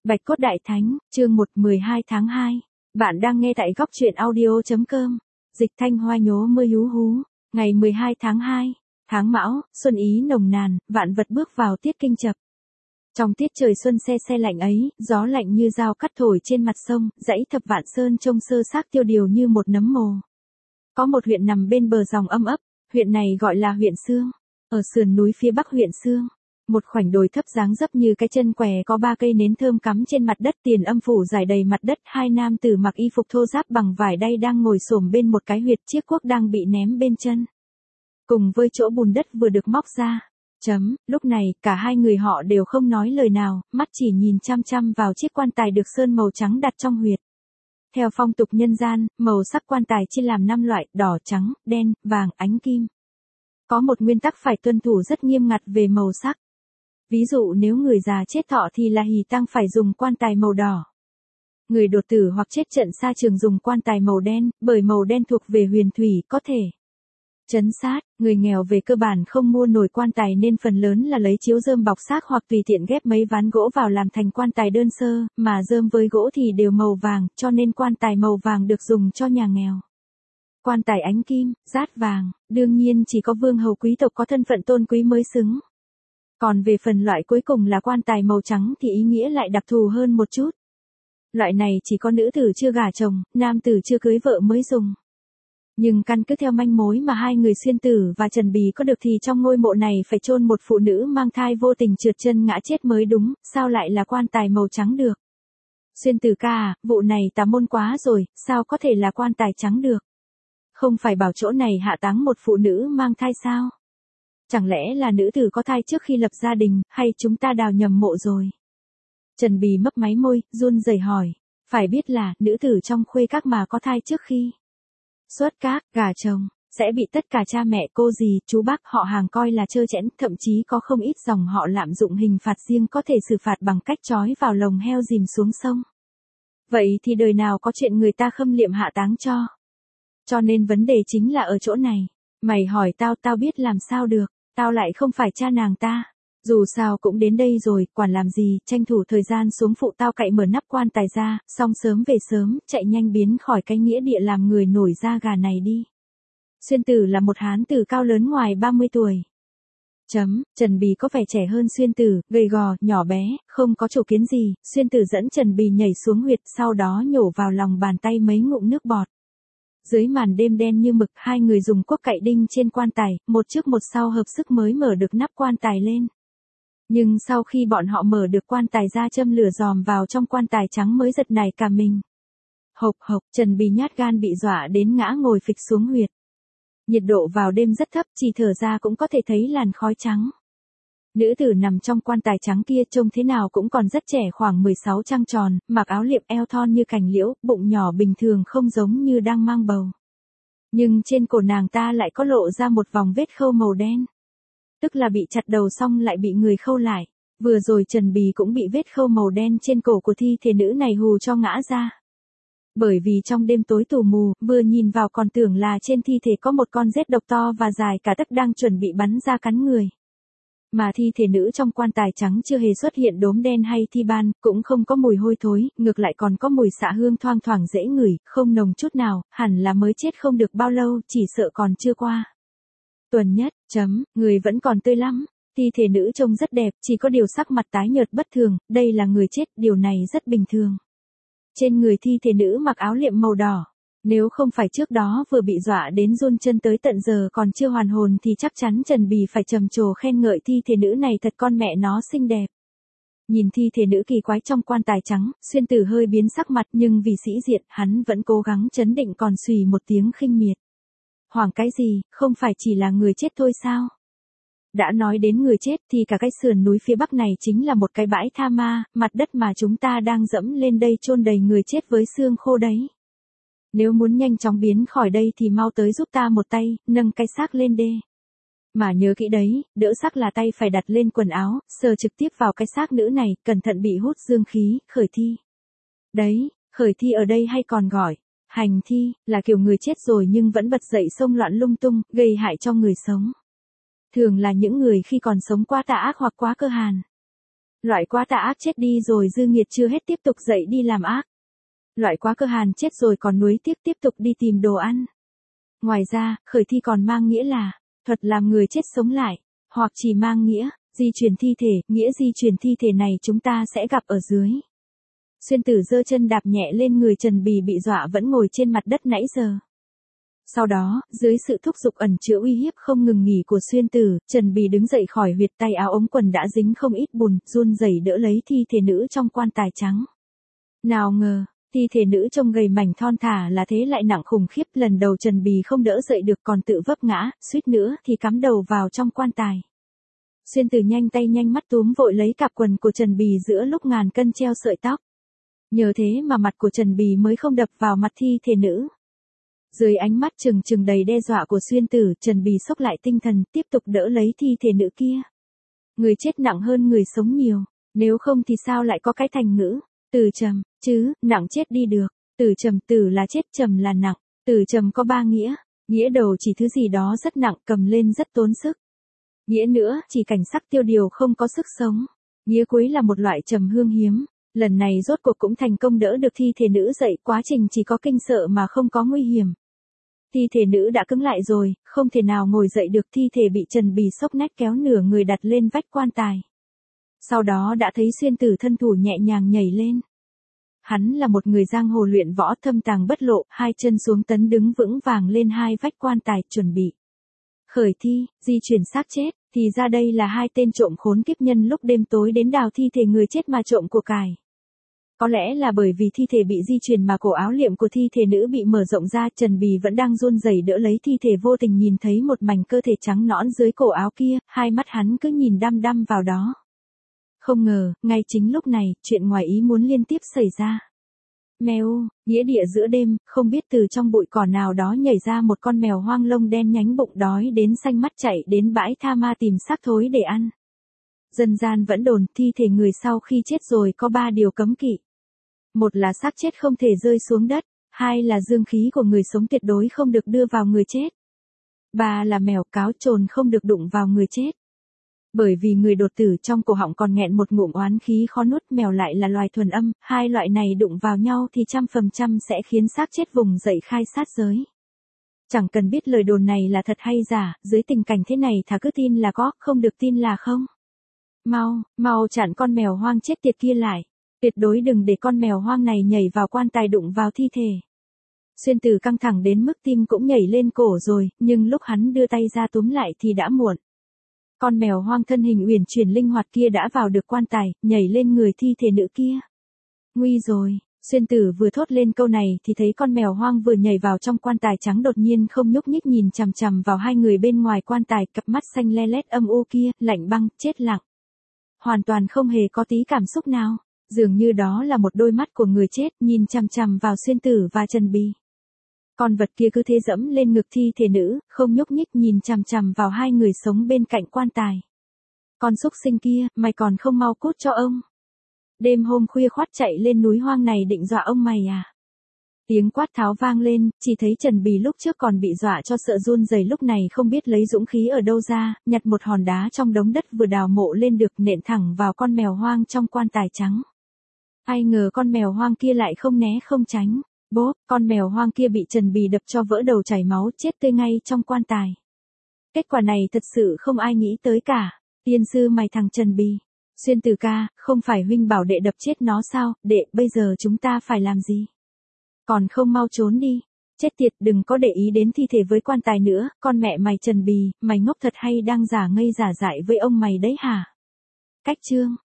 Bạch cốt đại thánh, chương 12 tháng 2. Bạn đang nghe tại góc truyện audio.com. Dịch Thanh Hoa nhố mưa hú hú. Ngày 12 tháng 2. Tháng Mão, xuân ý nồng nàn, vạn vật bước vào tiết kinh chập. Trong tiết trời xuân se se lạnh ấy, gió lạnh như dao cắt thổi trên mặt sông, dãy Thập Vạn Sơn trông sơ xác tiêu điều như một nấm mồ. Có một huyện nằm bên bờ dòng âm ấp, huyện này gọi là huyện Sương. Ở sườn núi phía bắc huyện Sương, một khoảnh đồi thấp dáng dấp như cái chân què có 3 cây nến thơm cắm trên mặt đất, tiền âm phủ rải đầy mặt đất, hai nam tử mặc y phục thô ráp bằng vải đay đang ngồi xổm bên một cái huyệt, chiếc cuốc đang bị ném bên chân, cùng với chỗ bùn đất vừa được móc ra. Lúc này, cả hai người họ đều không nói lời nào, mắt chỉ nhìn chăm chăm vào chiếc quan tài được sơn màu trắng đặt trong huyệt. Theo phong tục nhân gian, màu sắc quan tài chia làm 5 loại: đỏ, trắng, đen, vàng, ánh kim. Có một nguyên tắc phải tuân thủ rất nghiêm ngặt về màu sắc. Ví dụ nếu người già chết thọ thì là hỷ tang phải dùng quan tài màu đỏ. Người đột tử hoặc chết trận xa trường dùng quan tài màu đen, bởi màu đen thuộc về huyền thủy, có thể trấn sát. Người nghèo về cơ bản không mua nổi quan tài nên phần lớn là lấy chiếu rơm bọc xác hoặc tùy tiện ghép mấy ván gỗ vào làm thành quan tài đơn sơ, mà rơm với gỗ thì đều màu vàng, cho nên quan tài màu vàng được dùng cho nhà nghèo. Quan tài ánh kim, dát vàng, đương nhiên chỉ có vương hầu quý tộc có thân phận tôn quý mới xứng. Còn về phần loại cuối cùng là quan tài màu trắng thì ý nghĩa lại đặc thù hơn một chút. Loại này chỉ có nữ tử chưa gả chồng, nam tử chưa cưới vợ mới dùng. Nhưng căn cứ theo manh mối mà hai người Xuyên Tử và Trần Bì có được thì trong ngôi mộ này phải chôn một phụ nữ mang thai vô tình trượt chân ngã chết mới đúng, sao lại là quan tài màu trắng được? Xuyên Tử ca à, vụ này tà môn quá rồi, sao có thể là quan tài trắng được? Không phải bảo chỗ này hạ táng một phụ nữ mang thai sao? Chẳng lẽ là nữ tử có thai trước khi lập gia đình, hay chúng ta đào nhầm mộ rồi? Trần Bì mấp máy môi, run rẩy hỏi. Phải biết là, nữ tử trong khuê các mà có thai trước khi xuất các, gả chồng, sẽ bị tất cả cha mẹ, cô dì, chú bác, họ hàng coi là trơ trẽn, thậm chí có không ít dòng họ lạm dụng hình phạt riêng có thể xử phạt bằng cách trói vào lồng heo dìm xuống sông. Vậy thì đời nào có chuyện người ta khâm liệm hạ táng cho? Cho nên vấn đề chính là ở chỗ này. Mày hỏi tao, tao biết làm sao được, tao lại không phải cha nàng ta. Dù sao cũng đến đây rồi, quản làm gì, tranh thủ thời gian xuống phụ tao cậy mở nắp quan tài ra, xong sớm về sớm, chạy nhanh biến khỏi cái nghĩa địa làm người nổi da gà này đi. Xuyên Tử là một hán tử cao lớn ngoài 30 tuổi. Trần Bì có vẻ trẻ hơn Xuyên Tử, gầy gò, nhỏ bé, không có chủ kiến gì, Xuyên Tử dẫn Trần Bì nhảy xuống huyệt, sau đó nhổ vào lòng bàn tay mấy ngụm nước bọt. Dưới màn đêm đen như mực, hai người dùng cuốc cậy đinh trên quan tài, một trước một sau hợp sức mới mở được nắp quan tài lên. Nhưng sau khi bọn họ mở được quan tài ra, châm lửa dòm vào trong quan tài trắng mới giật nảy cả mình. Hộc hộc, Trần Bì nhát gan bị dọa đến ngã ngồi phịch xuống huyệt. Nhiệt độ vào đêm rất thấp, chỉ thở ra cũng có thể thấy làn khói trắng. Nữ tử nằm trong quan tài trắng kia trông thế nào cũng còn rất trẻ, khoảng 16 trăng tròn, mặc áo liệm, eo thon như cành liễu, bụng nhỏ bình thường không giống như đang mang bầu. Nhưng trên cổ nàng ta lại có lộ ra một vòng vết khâu màu đen. Tức là bị chặt đầu xong lại bị người khâu lại. Vừa rồi Trần Bì cũng bị vết khâu màu đen trên cổ của thi thể nữ này hù cho ngã ra. Bởi vì trong đêm tối tù mù, vừa nhìn vào còn tưởng là trên thi thể có một con rết độc to và dài cả tấc đang chuẩn bị bắn ra cắn người. Mà thi thể nữ trong quan tài trắng chưa hề xuất hiện đốm đen hay thi ban, cũng không có mùi hôi thối, ngược lại còn có mùi xạ hương thoang thoảng dễ ngửi, không nồng chút nào, hẳn là mới chết không được bao lâu, chỉ sợ còn chưa qua tuần nhất. Người vẫn còn tươi lắm. Thi thể nữ trông rất đẹp, chỉ có điều sắc mặt tái nhợt bất thường, đây là người chết, điều này rất bình thường. Trên người thi thể nữ mặc áo liệm màu đỏ. Nếu không phải trước đó vừa bị dọa đến run chân tới tận giờ còn chưa hoàn hồn thì chắc chắn Trần Bì phải trầm trồ khen ngợi thi thể nữ này thật con mẹ nó xinh đẹp. Nhìn thi thể nữ kỳ quái trong quan tài trắng, Xuyên Tử hơi biến sắc mặt, nhưng vì sĩ diện, hắn vẫn cố gắng trấn định, còn xùy một tiếng khinh miệt. Hoảng cái gì, không phải chỉ là người chết thôi sao? Đã nói đến người chết thì cả cái sườn núi phía bắc này chính là một cái bãi tha ma, mặt đất mà chúng ta đang dẫm lên đây chôn đầy người chết với xương khô đấy. Nếu muốn nhanh chóng biến khỏi đây thì mau tới giúp ta một tay, nâng cái xác lên đê. Mà nhớ kỹ đấy, đỡ xác là tay phải đặt lên quần áo, sờ trực tiếp vào cái xác nữ này, cẩn thận bị hút dương khí, khởi thi. Đấy, khởi thi ở đây hay còn gọi hành thi, là kiểu người chết rồi nhưng vẫn bật dậy xông loạn lung tung, gây hại cho người sống. Thường là những người khi còn sống quá tà ác hoặc quá cơ hàn. Loại quá tà ác chết đi rồi dư nghiệt chưa hết tiếp tục dậy đi làm ác. Loại quá cơ hàn chết rồi còn nuối tiếc tiếp tục đi tìm đồ ăn. Ngoài ra, khởi thi còn mang nghĩa là, thuật làm người chết sống lại, hoặc chỉ mang nghĩa, di chuyển thi thể, nghĩa di chuyển thi thể này chúng ta sẽ gặp ở dưới. Xuyên Tử giơ chân đạp nhẹ lên người Trần Bì bị dọa vẫn ngồi trên mặt đất nãy giờ. Sau đó, dưới sự thúc giục ẩn chứa uy hiếp không ngừng nghỉ của Xuyên Tử, Trần Bì đứng dậy khỏi huyệt, tay áo ống quần đã dính không ít bùn, run rẩy đỡ lấy thi thể nữ trong quan tài trắng. Nào ngờ, thi thể nữ trông gầy mảnh thon thả là thế lại nặng khủng khiếp, lần đầu Trần Bì không đỡ dậy được còn tự vấp ngã, suýt nữa thì cắm đầu vào trong quan tài. Xuyên Tử nhanh tay nhanh mắt túm vội lấy cặp quần của Trần Bì giữa lúc ngàn cân treo sợi tóc. Nhờ thế mà mặt của Trần Bì mới không đập vào mặt thi thể nữ. Dưới ánh mắt trừng trừng đầy đe dọa của Xuyên Tử, Trần Bì xốc lại tinh thần, tiếp tục đỡ lấy thi thể nữ kia. Người chết nặng hơn người sống nhiều, nếu không thì sao lại có cái thành ngữ, tử trầm, chứ, nặng chết đi được, tử trầm, tử là chết, trầm là nặng, tử trầm có 3 nghĩa, nghĩa đầu chỉ thứ gì đó rất nặng cầm lên rất tốn sức. Nghĩa nữa, chỉ cảnh sắc tiêu điều không có sức sống. Nghĩa cuối là một loại trầm hương hiếm. Lần này rốt cuộc cũng thành công đỡ được thi thể nữ dậy, quá trình chỉ có kinh sợ mà không có nguy hiểm. Thi thể nữ đã cứng lại rồi, không thể nào ngồi dậy được, thi thể bị Trần Bì sốc nách kéo nửa người đặt lên vách quan tài. Sau đó đã thấy Xuyên Tử thân thủ nhẹ nhàng nhảy lên. Hắn là một người giang hồ luyện võ thâm tàng bất lộ, hai chân xuống tấn đứng vững vàng lên hai vách quan tài, chuẩn bị khởi thi, di chuyển xác chết, thì ra đây là hai tên trộm khốn kiếp nhân lúc đêm tối đến đào thi thể người chết mà trộm của cải. Có lẽ là bởi vì thi thể bị di chuyển mà cổ áo liệm của thi thể nữ bị mở rộng ra, Trần Bì vẫn đang run rẩy đỡ lấy thi thể, vô tình nhìn thấy một mảnh cơ thể trắng nõn dưới cổ áo kia, hai mắt hắn cứ nhìn đăm đăm vào đó. Không ngờ, ngay chính lúc này, chuyện ngoài ý muốn liên tiếp xảy ra. Mèo, nghĩa địa giữa đêm, không biết từ trong bụi cỏ nào đó nhảy ra một con mèo hoang lông đen nhánh, bụng đói đến xanh mắt chạy đến bãi tha ma tìm xác thối để ăn. Dân gian vẫn đồn thi thể người sau khi chết rồi có 3 điều cấm kỵ. Một là xác chết không thể rơi xuống đất, 2 là dương khí của người sống tuyệt đối không được đưa vào người chết. 3 là mèo cáo trồn không được đụng vào người chết. Bởi vì người đột tử trong cổ họng còn nghẹn một ngụm oán khí khó nuốt, mèo lại là loài thuần âm, hai loại này đụng vào nhau thì 100% sẽ khiến xác chết vùng dậy khai sát giới. Chẳng cần biết lời đồn này là thật hay giả, dưới tình cảnh thế này thà cứ tin là có, không được tin là không. Mau chặn con mèo hoang chết tiệt kia lại. Tuyệt đối đừng để con mèo hoang này nhảy vào quan tài đụng vào thi thể. Xuyên Tử căng thẳng đến mức tim cũng nhảy lên cổ rồi, nhưng lúc hắn đưa tay ra túm lại thì đã muộn. Con mèo hoang thân hình uyển chuyển linh hoạt kia đã vào được quan tài, nhảy lên người thi thể nữ kia. Nguy rồi, Xuyên Tử vừa thốt lên câu này thì thấy con mèo hoang vừa nhảy vào trong quan tài trắng đột nhiên không nhúc nhích nhìn chằm chằm vào hai người bên ngoài quan tài, cặp mắt xanh le lét âm u kia, lạnh băng, chết lặng. Hoàn toàn không hề có tí cảm xúc nào, dường như đó là một đôi mắt của người chết nhìn chằm chằm vào Xuyên Tử và Trần Bì. Con vật kia cứ thế dẫm lên ngực thi thể nữ, không nhúc nhích nhìn chằm chằm vào hai người sống bên cạnh quan tài. Con súc sinh kia, mày còn không mau cút cho ông. Đêm hôm khuya khoắt chạy lên núi hoang này định dọa ông mày à? Tiếng quát tháo vang lên, chỉ thấy Trần Bì lúc trước còn bị dọa cho sợ run rẩy lúc này không biết lấy dũng khí ở đâu ra, nhặt một hòn đá trong đống đất vừa đào mộ lên được nện thẳng vào con mèo hoang trong quan tài trắng. Ai ngờ con mèo hoang kia lại không né không tránh. Bốp, con mèo hoang kia bị Trần Bì đập cho vỡ đầu chảy máu chết tươi ngay trong quan tài. Kết quả này thật sự không ai nghĩ tới cả. Tiên sư mày thằng Trần Bì. Xuyên Tử ca, không phải huynh bảo đệ đập chết nó sao, đệ, bây giờ chúng ta phải làm gì? Còn không mau trốn đi. Chết tiệt, đừng có để ý đến thi thể với quan tài nữa, con mẹ mày Trần Bì, mày ngốc thật hay đang giả ngây giả dại với ông mày đấy hả? Cách chương.